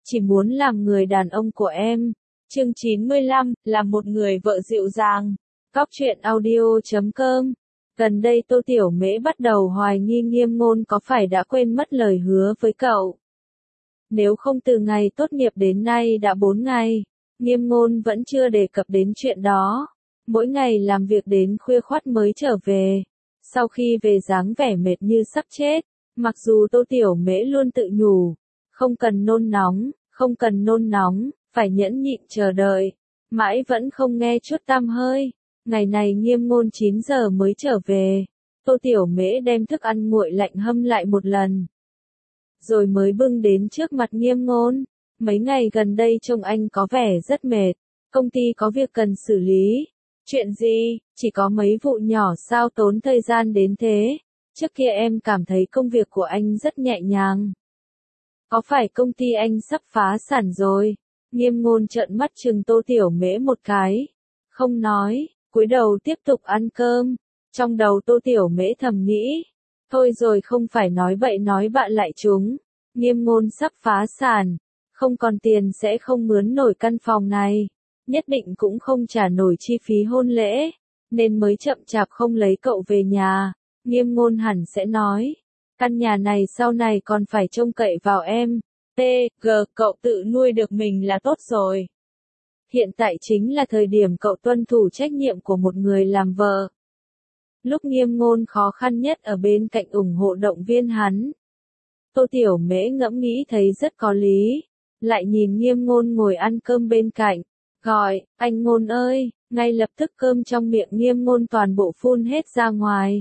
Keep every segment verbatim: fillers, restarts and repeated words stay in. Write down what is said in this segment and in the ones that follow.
chỉ muốn làm người đàn ông của em. Chương chín mươi lăm, là một người vợ dịu dàng. Cóc truyện audio chấm com. Gần đây Tô Tiểu Mễ bắt đầu hoài nghi Nghiêm Ngôn có phải đã quên mất lời hứa với cậu. Nếu không từ ngày tốt nghiệp đến nay đã bốn ngày, Nghiêm Ngôn vẫn chưa đề cập đến chuyện đó. Mỗi ngày làm việc đến khuya khoắt mới trở về. Sau khi về dáng vẻ mệt như sắp chết, mặc dù Tô Tiểu Mễ luôn tự nhủ, không cần nôn nóng, không cần nôn nóng, phải nhẫn nhịn chờ đợi, mãi vẫn không nghe chút tăm hơi. Ngày này Nghiêm Ngôn chín giờ mới trở về, Tô Tiểu Mễ đem thức ăn nguội lạnh hâm lại một lần, rồi mới bưng đến trước mặt Nghiêm Ngôn. Mấy ngày gần đây trông anh có vẻ rất mệt, công ty có việc cần xử lý. Chuyện gì, chỉ có mấy vụ nhỏ sao tốn thời gian đến thế? Trước kia em cảm thấy công việc của anh rất nhẹ nhàng. Có phải công ty anh sắp phá sản rồi? Nghiêm Ngôn trợn mắt trừng Tô Tiểu Mễ một cái. Không nói, cúi đầu tiếp tục ăn cơm. Trong đầu Tô Tiểu Mễ thầm nghĩ. Thôi rồi không phải nói bậy nói bạ lại chúng. Nghiêm Ngôn sắp phá sản. Không còn tiền sẽ không mướn nổi căn phòng này. Nhất định cũng không trả nổi chi phí hôn lễ. Nên mới chậm chạp không lấy cậu về nhà. Nghiêm Ngôn hẳn sẽ nói. Căn nhà này sau này còn phải trông cậy vào em. T, G, cậu tự nuôi được mình là tốt rồi. Hiện tại chính là thời điểm cậu tuân thủ trách nhiệm của một người làm vợ. Lúc Nghiêm Ngôn khó khăn nhất ở bên cạnh ủng hộ động viên hắn. Tô Tiểu Mễ ngẫm nghĩ thấy rất có lý. Lại nhìn Nghiêm Ngôn ngồi ăn cơm bên cạnh. Gọi, anh Ngôn ơi, ngay lập tức cơm trong miệng Nghiêm Ngôn toàn bộ phun hết ra ngoài.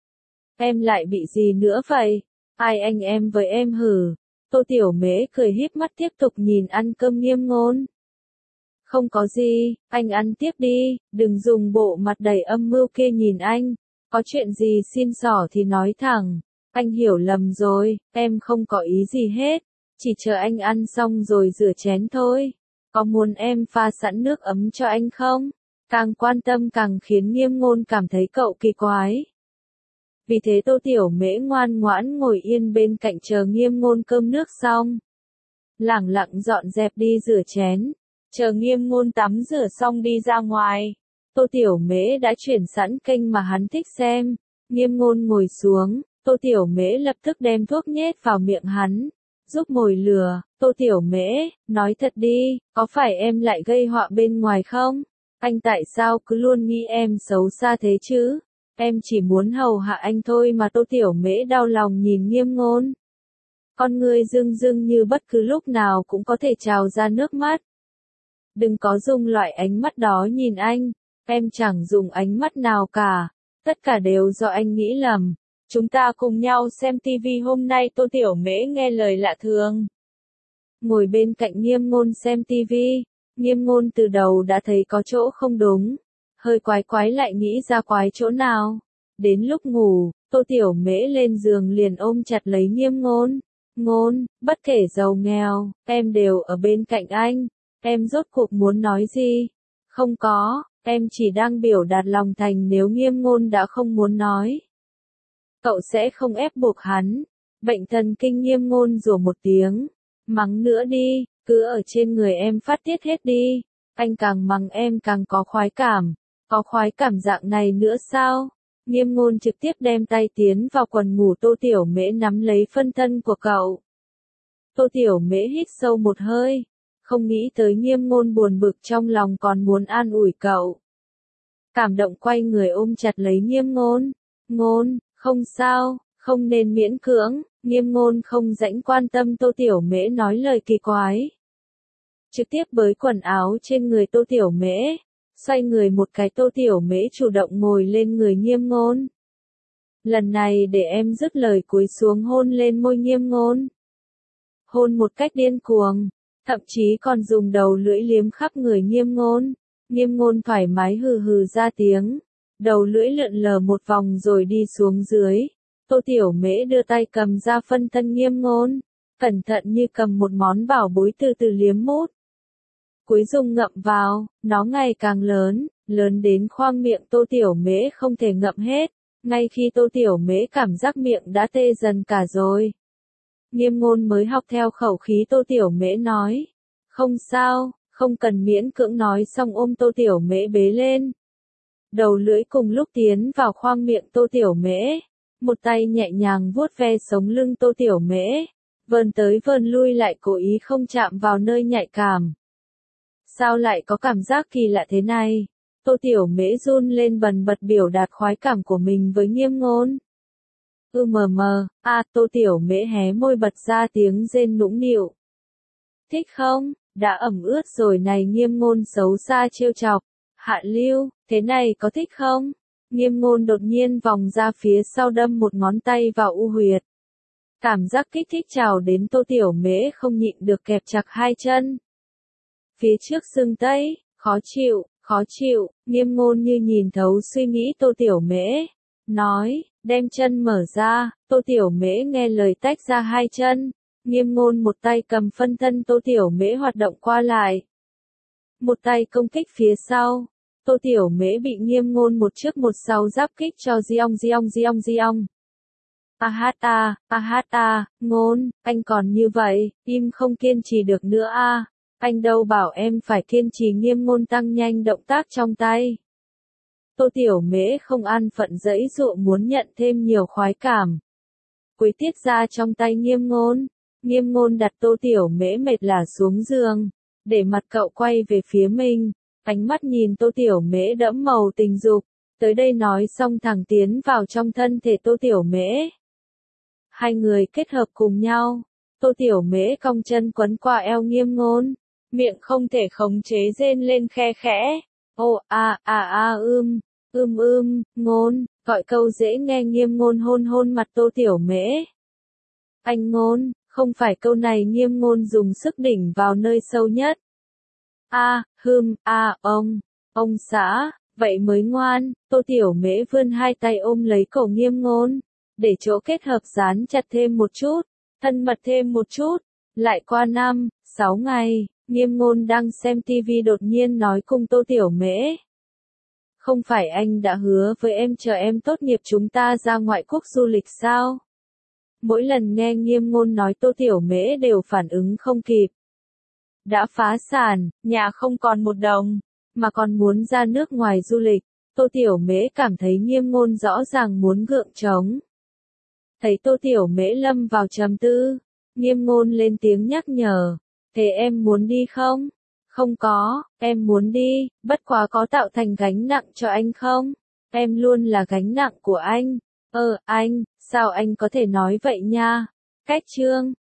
Em lại bị gì nữa vậy? Ai anh em với em hử? Tô Tiểu Mễ cười híp mắt tiếp tục nhìn ăn cơm Nghiêm Ngôn. Không có gì, anh ăn tiếp đi, đừng dùng bộ mặt đầy âm mưu kia nhìn anh. Có chuyện gì xin xỏ thì nói thẳng. Anh hiểu lầm rồi, em không có ý gì hết. Chỉ chờ anh ăn xong rồi rửa chén thôi. Có muốn em pha sẵn nước ấm cho anh không? Càng quan tâm càng khiến Nghiêm Ngôn cảm thấy cậu kỳ quái. Vì thế Tô Tiểu Mễ ngoan ngoãn ngồi yên bên cạnh chờ Nghiêm Ngôn cơm nước xong. Lẳng lặng dọn dẹp đi rửa chén. Chờ Nghiêm Ngôn tắm rửa xong đi ra ngoài. Tô Tiểu Mễ đã chuyển sẵn kênh mà hắn thích xem. Nghiêm Ngôn ngồi xuống, Tô Tiểu Mễ lập tức đem thuốc nhét vào miệng hắn. Giúp mồi lừa, Tô Tiểu Mễ, nói thật đi, có phải em lại gây họa bên ngoài không? Anh tại sao cứ luôn nghĩ em xấu xa thế chứ? Em chỉ muốn hầu hạ anh thôi mà. Tô Tiểu Mễ đau lòng nhìn Nghiêm Ngôn. Con người rưng rưng như bất cứ lúc nào cũng có thể trào ra nước mắt. Đừng có dùng loại ánh mắt đó nhìn anh, em chẳng dùng ánh mắt nào cả, tất cả đều do anh nghĩ lầm. Chúng ta cùng nhau xem tivi hôm nay. Tô Tiểu Mễ nghe lời lạ thường. Ngồi bên cạnh Nghiêm Ngôn xem tivi, Nghiêm Ngôn từ đầu đã thấy có chỗ không đúng. Hơi quái quái lại nghĩ ra quái chỗ nào. Đến lúc ngủ, Tô Tiểu Mễ lên giường liền ôm chặt lấy Nghiêm Ngôn. Ngôn, bất kể giàu nghèo, em đều ở bên cạnh anh. Em rốt cuộc muốn nói gì? Không có, em chỉ đang biểu đạt lòng thành nếu Nghiêm Ngôn đã không muốn nói. Cậu sẽ không ép buộc hắn. Bệnh thần kinh Nghiêm Ngôn rủa một tiếng. Mắng nữa đi, cứ ở trên người em phát tiết hết đi. Anh càng mắng em càng có khoái cảm. Có khoái cảm dạng này nữa sao? Nghiêm Ngôn trực tiếp đem tay tiến vào quần ngủ. Tô Tiểu Mễ nắm lấy phân thân của cậu. Tô Tiểu Mễ hít sâu một hơi. Không nghĩ tới Nghiêm Ngôn buồn bực trong lòng còn muốn an ủi cậu. Cảm động quay người ôm chặt lấy Nghiêm Ngôn. Ngôn, không sao, không nên miễn cưỡng. Nghiêm Ngôn không rảnh quan tâm Tô Tiểu Mễ nói lời kỳ quái. Trực tiếp bới quần áo trên người Tô Tiểu Mễ. Xoay người một cái. Tô Tiểu Mễ chủ động ngồi lên người Nghiêm Ngôn. Lần này để em dứt lời cúi xuống hôn lên môi Nghiêm Ngôn. Hôn một cách điên cuồng. Thậm chí còn dùng đầu lưỡi liếm khắp người Nghiêm Ngôn. Nghiêm Ngôn thoải mái hừ hừ ra tiếng. Đầu lưỡi lượn lờ một vòng rồi đi xuống dưới. Tô Tiểu Mễ đưa tay cầm ra phân thân Nghiêm Ngôn. Cẩn thận như cầm một món bảo bối từ từ liếm mút. Cuối dùng ngậm vào, nó ngày càng lớn, lớn đến khoang miệng Tô Tiểu Mễ không thể ngậm hết. Ngay khi Tô Tiểu Mễ cảm giác miệng đã tê dần cả rồi. Nghiêm Ngôn mới học theo khẩu khí Tô Tiểu Mễ nói. Không sao, không cần miễn cưỡng nói xong ôm Tô Tiểu Mễ bế lên. Đầu lưỡi cùng lúc tiến vào khoang miệng Tô Tiểu Mễ. Một tay nhẹ nhàng vuốt ve sống lưng Tô Tiểu Mễ. Vờn tới vờn lui lại cố ý không chạm vào nơi nhạy cảm. Sao lại có cảm giác kỳ lạ thế này? Tô Tiểu Mễ run lên bần bật biểu đạt khoái cảm của mình với Nghiêm Ngôn. Ừ mờ mờ, à Tô Tiểu Mễ hé môi bật ra tiếng rên nũng nịu. Thích không? Đã ẩm ướt rồi này. Nghiêm Ngôn xấu xa trêu chọc. Hạ Lưu, thế này có thích không? Nghiêm Ngôn đột nhiên vòng ra phía sau đâm một ngón tay vào u huyệt. Cảm giác kích thích trào đến Tô Tiểu Mễ không nhịn được kẹp chặt hai chân. Phía trước sưng tấy, khó chịu, khó chịu, Nghiêm Ngôn như nhìn thấu suy nghĩ Tô Tiểu Mễ. Nói, đem chân mở ra. Tô Tiểu Mễ nghe lời tách ra hai chân. Nghiêm Ngôn một tay cầm phân thân Tô Tiểu Mễ hoạt động qua lại. Một tay công kích phía sau. Tô Tiểu Mễ bị Nghiêm Ngôn một trước một sau giáp kích cho giong giong giong giong. A hát a, a hát a, Ngôn, anh còn như vậy, im không kiên trì được nữa a. Anh đâu bảo em phải kiên trì. Nghiêm Ngôn tăng nhanh động tác trong tay. Tô Tiểu Mễ không an phận giãy giụa muốn nhận thêm nhiều khoái cảm. Quấy tiết ra trong tay Nghiêm Ngôn. Nghiêm Ngôn đặt Tô Tiểu Mễ mệt lả xuống giường, để mặt cậu quay về phía mình, ánh mắt nhìn Tô Tiểu Mễ đẫm màu tình dục. Tới đây nói xong thẳng tiến vào trong thân thể Tô Tiểu Mễ. Hai người kết hợp cùng nhau. Tô Tiểu Mễ cong chân quấn qua eo Nghiêm Ngôn, miệng không thể khống chế rên lên khe khẽ. Ô a a a ưm, ưm ưm, Ngôn, gọi câu dễ nghe. Nghiêm Ngôn hôn hôn mặt Tô Tiểu Mễ. Anh Ngôn, không phải câu này. Nghiêm Ngôn dùng sức đỉnh vào nơi sâu nhất. A, hừm, a, ông, ông xã, vậy mới ngoan. Tô Tiểu Mễ vươn hai tay ôm lấy cổ Nghiêm Ngôn, để chỗ kết hợp dán chặt thêm một chút, thân mật thêm một chút. Lại qua năm, sáu ngày, Nghiêm Ngôn đang xem tivi đột nhiên nói cùng Tô Tiểu Mễ. Không phải anh đã hứa với em chờ em tốt nghiệp chúng ta ra ngoại quốc du lịch sao? Mỗi lần nghe Nghiêm Ngôn nói Tô Tiểu Mễ đều phản ứng không kịp. Đã phá sản, nhà không còn một đồng, mà còn muốn ra nước ngoài du lịch. Tô Tiểu Mễ cảm thấy Nghiêm Ngôn rõ ràng muốn gượng trống. Thấy Tô Tiểu Mễ lâm vào trầm tư, Nghiêm Ngôn lên tiếng nhắc nhở. Thế em muốn đi không? Không có, em muốn đi, bất quá có tạo thành gánh nặng cho anh không? Em luôn là gánh nặng của anh. Ờ, anh, sao anh có thể nói vậy nha? Cách chương